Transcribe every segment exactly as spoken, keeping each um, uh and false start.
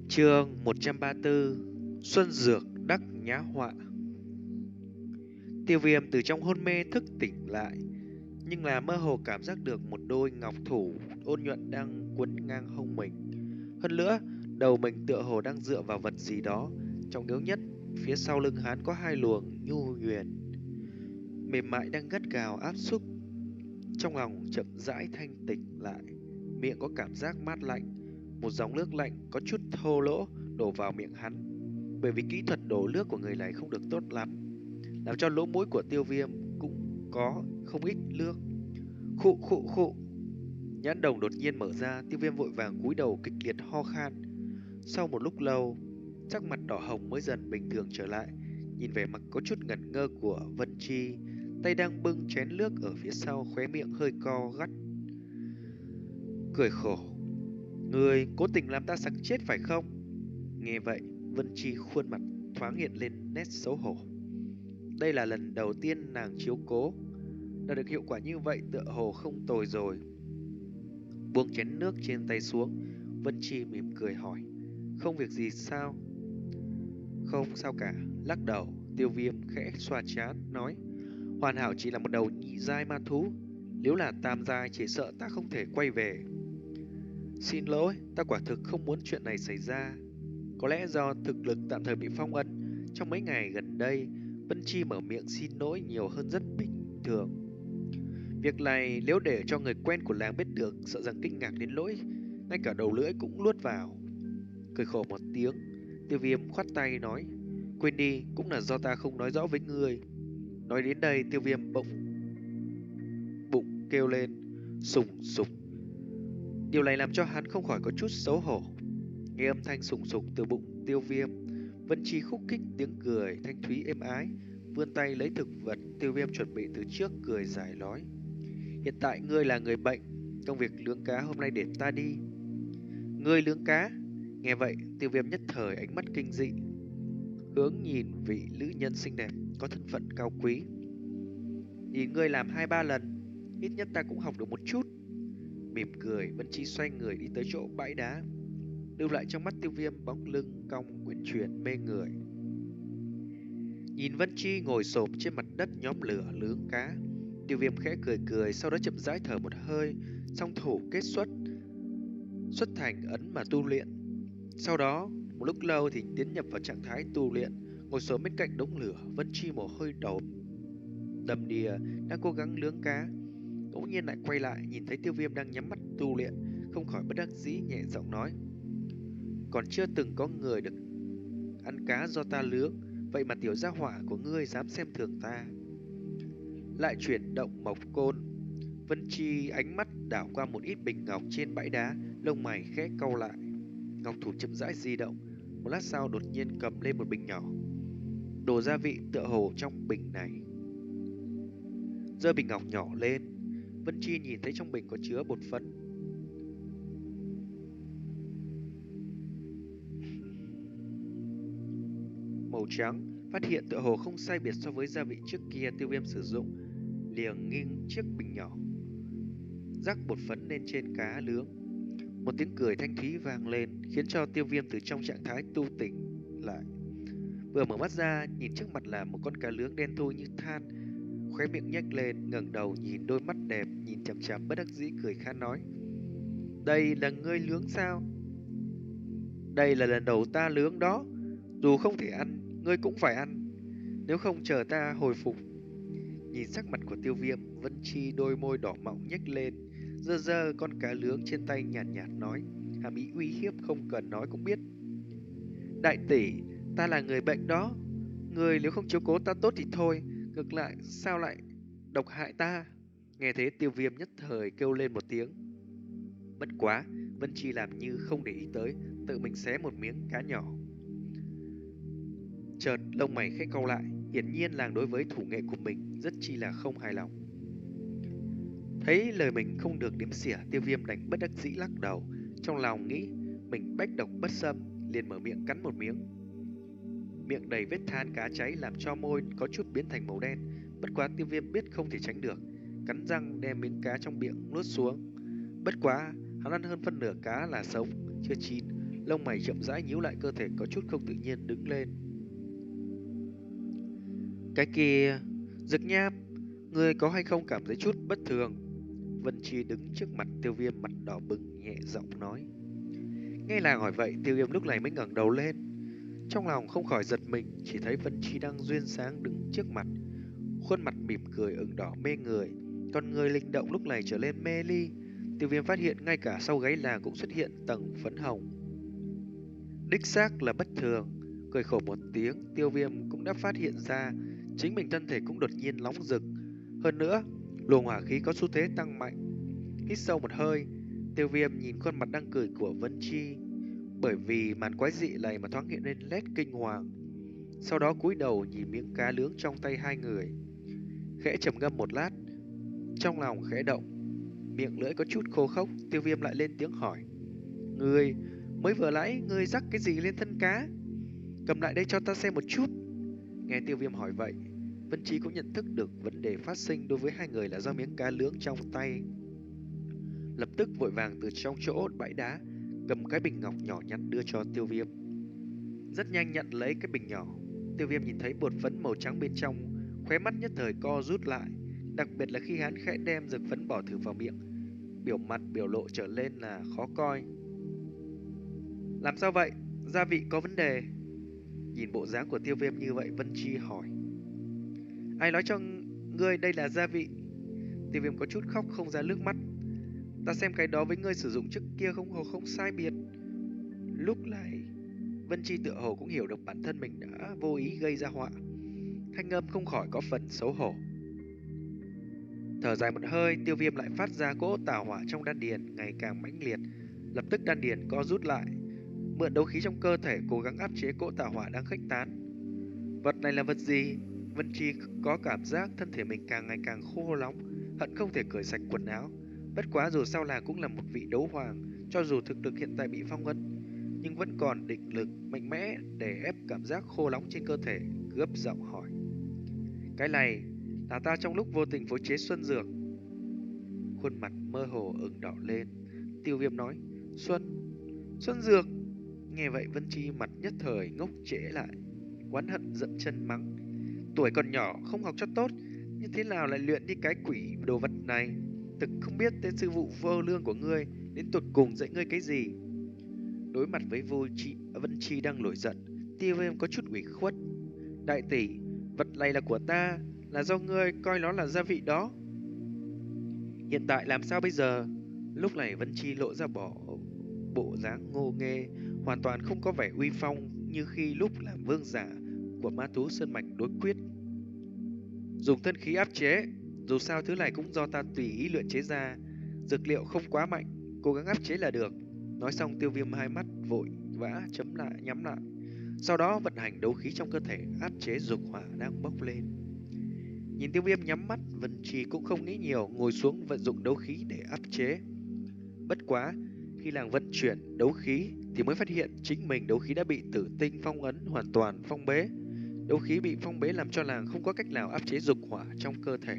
Chương một trăm ba mươi tư. Xuân dược đắc nhã họa. Tiêu Viêm từ trong hôn mê thức tỉnh lại, nhưng là mơ hồ cảm giác được một đôi ngọc thủ ôn nhuận đang quấn ngang hông mình. Hơn nữa, đầu mình tựa hồ đang dựa vào vật gì đó. Trọng yếu nhất, phía sau lưng hắn có hai luồng nhu huyền mềm mại đang gắt gào áp xúc. Trong lòng chậm rãi thanh tịnh lại, miệng có cảm giác mát lạnh. Một dòng nước lạnh có chút thô lỗ đổ vào miệng hắn, bởi vì kỹ thuật đổ nước của người này không được tốt lắm, làm cho lỗ mũi của Tiêu Viêm cũng có không ít nước. Khụ khụ khụ. Nhãn đồng đột nhiên mở ra, Tiêu Viêm vội vàng cúi đầu kịch liệt ho khan. Sau một lúc lâu, sắc mặt đỏ hồng mới dần bình thường trở lại, nhìn vẻ mặt có chút ngẩn ngơ của Vân Chi, tay đang bưng chén nước ở phía sau, khóe miệng hơi co gắt, cười khổ. Người cố tình làm ta sặc chết phải không? Nghe vậy, Vân Chi khuôn mặt thoáng hiện lên nét xấu hổ. Đây là lần đầu tiên nàng chiếu cố, đạt được hiệu quả như vậy tựa hồ không tồi rồi. Buông chén nước trên tay xuống, Vân Chi mỉm cười hỏi, không việc gì sao? Không sao cả, lắc đầu. Tiêu Viêm khẽ xoa trán nói, hoàn hảo chỉ là một đầu nhị giai ma thú, nếu là tam giai chỉ sợ ta không thể quay về. Xin lỗi, ta quả thực không muốn chuyện này xảy ra. Có lẽ do thực lực tạm thời bị phong ấn, trong mấy ngày gần đây, Vân Chi mở miệng xin lỗi nhiều hơn rất bình thường. Việc này nếu để cho người quen của làng biết được, sợ rằng kinh ngạc đến nỗi ngay cả đầu lưỡi cũng luốt vào. Cười khổ một tiếng, Tiêu Viêm khoát tay nói, quên đi, cũng là do ta không nói rõ với ngươi. Nói đến đây, Tiêu Viêm bỗng bụng kêu lên, sùng sục. Điều này làm cho hắn không khỏi có chút xấu hổ. Nghe âm thanh sùng sục từ bụng Tiêu Viêm, Vân Chi khúc khích tiếng cười thanh thúy êm ái, vươn tay lấy thực vật Tiêu Viêm chuẩn bị từ trước, cười dài nói, hiện tại ngươi là người bệnh, công việc nướng cá hôm nay để ta đi. Ngươi nướng cá? Nghe vậy, Tiêu Viêm nhất thời ánh mắt kinh dị, hướng nhìn vị nữ nhân xinh đẹp có thân phận cao quý. Nhìn ngươi làm hai ba lần, ít nhất ta cũng học được một chút. Mỉm cười, Vân Chi xoay người đi tới chỗ bãi đá, lưu lại trong mắt Tiêu Viêm bóng lưng cong uyển chuyển mê người. Nhìn Vân Chi ngồi xổm trên mặt đất nhóm lửa nướng cá, Tiêu Viêm khẽ cười cười, sau đó chậm rãi thở một hơi, song thủ kết xuất, xuất thành ấn mà tu luyện. Sau đó, một lúc lâu thì tiến nhập vào trạng thái tu luyện, ngồi xổm bên cạnh đống lửa. Vân Chi mồ hôi đổ đầm đìa, đang cố gắng nướng cá, bỗng nhiên lại quay lại nhìn thấy Tiêu Viêm đang nhắm mắt tu luyện, không khỏi bất đắc dĩ nhẹ giọng nói, còn chưa từng có người được ăn cá do ta nướng, vậy mà tiểu gia hỏa của ngươi dám xem thường ta. Lại chuyển động mộc côn, Vân Chi ánh mắt đảo qua một ít bình ngọc trên bãi đá, lông mày khẽ cau lại. Ngọc thủ chậm rãi di động, một lát sau đột nhiên cầm lên một bình nhỏ, đồ gia vị tựa hồ trong bình này. Giơ bình ngọc nhỏ lên, Vân Chi nhìn thấy trong bình có chứa bột phấn màu trắng, phát hiện tựa hồ không sai biệt so với gia vị trước kia Tiêu Viêm sử dụng, liền nghiêng chiếc bình nhỏ, rắc bột phấn lên trên cá nướng. Một tiếng cười thanh thúy vang lên, khiến cho Tiêu Viêm từ trong trạng thái tu tỉnh lại. Vừa mở mắt ra, nhìn trước mặt là một con cá nướng đen thui như than, khóe miệng nhếch lên, ngẩng đầu nhìn đôi mắt đẹp nhìn chằm chằm, bất đắc dĩ cười khan nói, đây là ngươi nướng sao? Đây là lần đầu ta nướng đó, dù không thể ăn, ngươi cũng phải ăn, nếu không chờ ta hồi phục. Nhìn sắc mặt của Tiêu Viêm, Vân Chi đôi môi đỏ mọng nhếch lên, giơ giơ con cá nướng trên tay, nhàn nhạt, nhạt nói, hàm ý uy hiếp không cần nói cũng biết. Đại tỷ, ta là người bệnh đó, người nếu không chiếu cố ta tốt thì thôi, ngược lại sao lại độc hại ta? Nghe thế Tiêu Viêm nhất thời kêu lên một tiếng. Bất quá, Vân Chi làm như không để ý tới, tự mình xé một miếng cá nhỏ. Chợt lông mày khẽ cau lại, hiển nhiên làng đối với thủ nghệ của mình rất chi là không hài lòng. Thấy lời mình không được đếm xỉa, Tiêu Viêm đành bất đắc dĩ lắc đầu, trong lòng nghĩ mình bách độc bất xâm, liền mở miệng cắn một miếng. Miệng đầy vết than cá cháy làm cho môi có chút biến thành màu đen, bất quá Tiêu Viêm biết không thể tránh được, cắn răng đem miếng cá trong miệng nuốt xuống. Bất quá hắn ăn hơn phân nửa cá là sống, chưa chín, lông mày chậm rãi nhíu lại, cơ thể có chút không tự nhiên đứng lên. Cái kia, Dực Nham, ngươi có hay không cảm thấy chút bất thường? Vân Chi đứng trước mặt Tiêu Viêm mặt đỏ bừng nhẹ giọng nói. Nghe nàng hỏi vậy, Tiêu Viêm lúc này mới ngẩng đầu lên. Trong lòng không khỏi giật mình, chỉ thấy Vân Chi đang duyên sáng đứng trước mặt. Khuôn mặt mỉm cười ửng đỏ mê người, con người linh động lúc này trở lên mê ly. Tiêu Viêm phát hiện ngay cả sau gáy nàng cũng xuất hiện tầng phấn hồng. Đích xác là bất thường. Cười khổ một tiếng, Tiêu Viêm cũng đã phát hiện ra chính mình thân thể cũng đột nhiên nóng rực. Hơn nữa, luồng hỏa khí có xu thế tăng mạnh. Hít sâu một hơi, Tiêu Viêm nhìn khuôn mặt đang cười của Vân Chi. Bởi vì màn quái dị này mà thoáng hiện lên nét kinh hoàng. Sau đó cúi đầu nhìn miếng cá nướng trong tay hai người, khẽ trầm ngâm một lát, trong lòng khẽ động, miệng lưỡi có chút khô khốc. Tiêu Viêm lại lên tiếng hỏi. Ngươi, mới vừa nãy ngươi rắc cái gì lên thân cá? Cầm lại đây cho ta xem một chút. Nghe Tiêu Viêm hỏi vậy, Vân Chi cũng nhận thức được vấn đề phát sinh đối với hai người là do miếng cá nướng trong tay. Lập tức vội vàng từ trong chỗ bãi đá cầm cái bình ngọc nhỏ nhắn đưa cho Tiêu Viêm. Rất nhanh nhận lấy cái bình nhỏ, Tiêu Viêm nhìn thấy bột phấn màu trắng bên trong, khóe mắt nhất thời co rút lại. Đặc biệt là khi hắn khẽ đem dược phấn bỏ thử vào miệng, biểu mặt biểu lộ trở lên là khó coi. Làm sao vậy? Gia vị có vấn đề? Nhìn bộ dáng của Tiêu Viêm như vậy, Vân Chi hỏi. Ai nói cho ngươi đây là gia vị? Tiêu Viêm có chút khóc không ra nước mắt. Ta xem cái đó với ngươi sử dụng trước kia không hồ không sai biệt. Lúc này Vân Chi tựa hồ cũng hiểu được bản thân mình đã vô ý gây ra họa, thanh âm không khỏi có phần xấu hổ. Thở dài một hơi, Tiêu Viêm lại phát ra cỗ tà hỏa trong đan điền ngày càng mãnh liệt. Lập tức đan điền co rút lại, mượn đấu khí trong cơ thể cố gắng áp chế cỗ tà hỏa đang khuếch tán. Vật này là vật gì? Vân Chi có cảm giác thân thể mình càng ngày càng khô nóng, hận không thể cởi sạch quần áo. Bất quá dù sao là cũng là một vị đấu hoàng, cho dù thực lực hiện tại bị phong ấn, nhưng vẫn còn định lực mạnh mẽ để ép cảm giác khô nóng trên cơ thể, gấp giọng hỏi. Cái này là ta trong lúc vô tình phối chế xuân dược. Khuôn mặt mơ hồ ửng đỏ lên, Tiêu Viêm nói. Xuân, xuân dược. Nghe vậy Vân Chi mặt nhất thời ngốc trễ lại, oán hận giận chân mắng. Tuổi còn nhỏ không học cho tốt, như thế nào lại luyện đi cái quỷ đồ vật này? Thực không biết tên sư phụ vô lương của ngươi đến tột cùng dạy ngươi cái gì. Đối mặt với vô chi, Vân Chi đang nổi giận, Tiêu Viêm có chút ủy khuất. Đại tỷ, vật này là của ta, là do ngươi coi nó là gia vị đó. Hiện tại làm sao bây giờ? Lúc này Vân Chi lộ ra bỏ bộ dáng ngô nghê, hoàn toàn không có vẻ uy phong như khi lúc làm vương giả của ma thú sơn mạch đối quyết. Dùng thân khí áp chế, dù sao thứ này cũng do ta tùy ý luyện chế ra, dược liệu không quá mạnh, cố gắng áp chế là được. Nói xong Tiêu Viêm hai mắt vội vã chấm lại nhắm lại, sau đó vận hành đấu khí trong cơ thể áp chế dục hỏa đang bốc lên. Nhìn Tiêu Viêm nhắm mắt, Vân Trì cũng không nghĩ nhiều, ngồi xuống vận dụng đấu khí để áp chế. Bất quá, khi nàng vận chuyển đấu khí thì mới phát hiện chính mình đấu khí đã bị tử tinh phong ấn hoàn toàn phong bế. Đấu khí bị phong bế làm cho nàng không có cách nào áp chế dục hỏa trong cơ thể.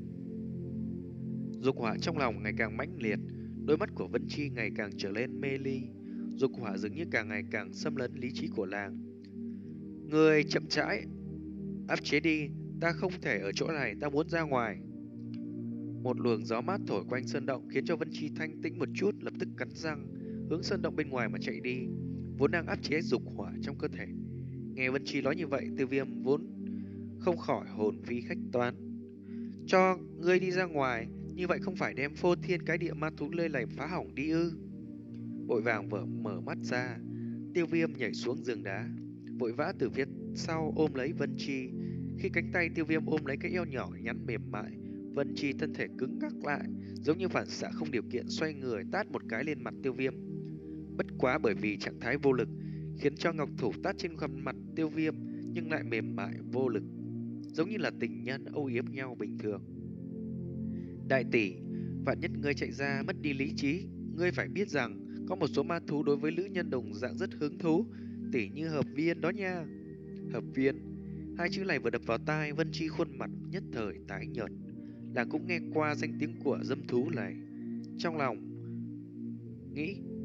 Dục hỏa trong lòng ngày càng mãnh liệt, đôi mắt của Vân Chi ngày càng trở lên mê ly. Dục hỏa dường như càng ngày càng xâm lấn lý trí của nàng. Người chậm rãi áp chế đi, ta không thể ở chỗ này, ta muốn ra ngoài. Một luồng gió mát thổi quanh sơn động khiến cho Vân Chi thanh tĩnh một chút, lập tức cắn răng hướng sơn động bên ngoài mà chạy đi, vốn đang áp chế dục hỏa trong cơ thể. Nghe Vân Chi nói như vậy, Tiêu Viêm vốn không khỏi hồn phi khách toán. Cho ngươi đi ra ngoài, như vậy không phải đem phô thiên cái địa ma thú lê lành phá hỏng đi ư? Vội vàng vỡ mở mắt ra, Tiêu Viêm nhảy xuống giường đá, vội vã từ phía sau ôm lấy Vân Chi. Khi cánh tay Tiêu Viêm ôm lấy cái eo nhỏ nhắn mềm mại, Vân Chi thân thể cứng ngắc lại, giống như phản xạ không điều kiện xoay người tát một cái lên mặt Tiêu Viêm. Bất quá bởi vì trạng thái vô lực, khiến cho ngọc thủ tát trên khuôn mặt Tiêu Viêm nhưng lại mềm mại vô lực, giống như là tình nhân âu yếm nhau bình thường. Đại tỷ, vạn nhất ngươi chạy ra mất đi lý trí, ngươi phải biết rằng có một số ma thú đối với nữ nhân đồng dạng rất hứng thú, tỉ như hợp viên đó nha. Hợp viên, hai chữ này vừa đập vào tai, Vân Chi khuôn mặt nhất thời tái nhợt. Nàng cũng nghe qua danh tiếng của dâm thú này, trong lòng nghĩ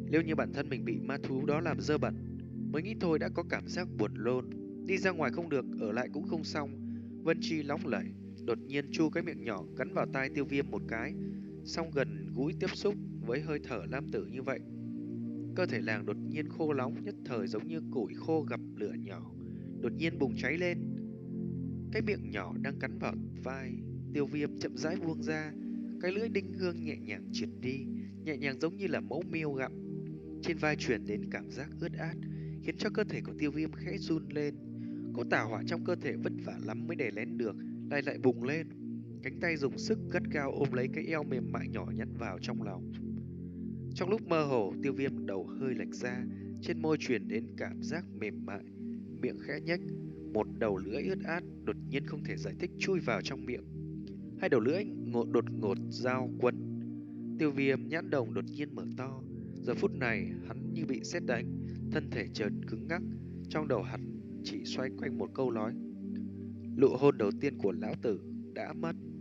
Nếu như bản thân mình bị ma thú đó làm dơ bẩn, mới nghĩ thôi đã có cảm giác buồn lôn. Đi ra ngoài không được, ở lại cũng không xong. Vân Chi nóng lẩy, đột nhiên chu cái miệng nhỏ cắn vào tai Tiêu Viêm một cái, xong gần gũi tiếp xúc với hơi thở nam tử như vậy. Cơ thể nàng đột nhiên khô nóng, nhất thời giống như củi khô gặp lửa nhỏ, đột nhiên bùng cháy lên. Cái miệng nhỏ đang cắn vào vai Tiêu Viêm chậm rãi buông ra, cái lưỡi đinh hương nhẹ nhàng triệt đi, nhẹ nhàng giống như là mẫu miêu gặm. Trên vai truyền đến cảm giác ướt át, khiến cho cơ thể của Tiêu Viêm khẽ run lên. Cỗ tà hỏa trong cơ thể vất vả lắm mới đè nén được, lại lại bùng lên. Cánh tay dùng sức gắt gao ôm lấy cái eo mềm mại nhỏ nhắn vào trong lòng. Trong lúc mơ hồ, Tiêu Viêm đầu hơi lệch ra, trên môi truyền đến cảm giác mềm mại, miệng khẽ nhếch, một đầu lưỡi ướt át đột nhiên không thể giải thích chui vào trong miệng. Hai đầu lưỡi ngột đột ngột giao quấn. Tiêu Viêm nhãn đồng đột nhiên mở to. Giờ phút này hắn như bị sét đánh, thân thể chợt cứng ngắc, trong đầu hắn chỉ xoay quanh một câu nói: Nụ hôn đầu tiên của lão tử đã mất.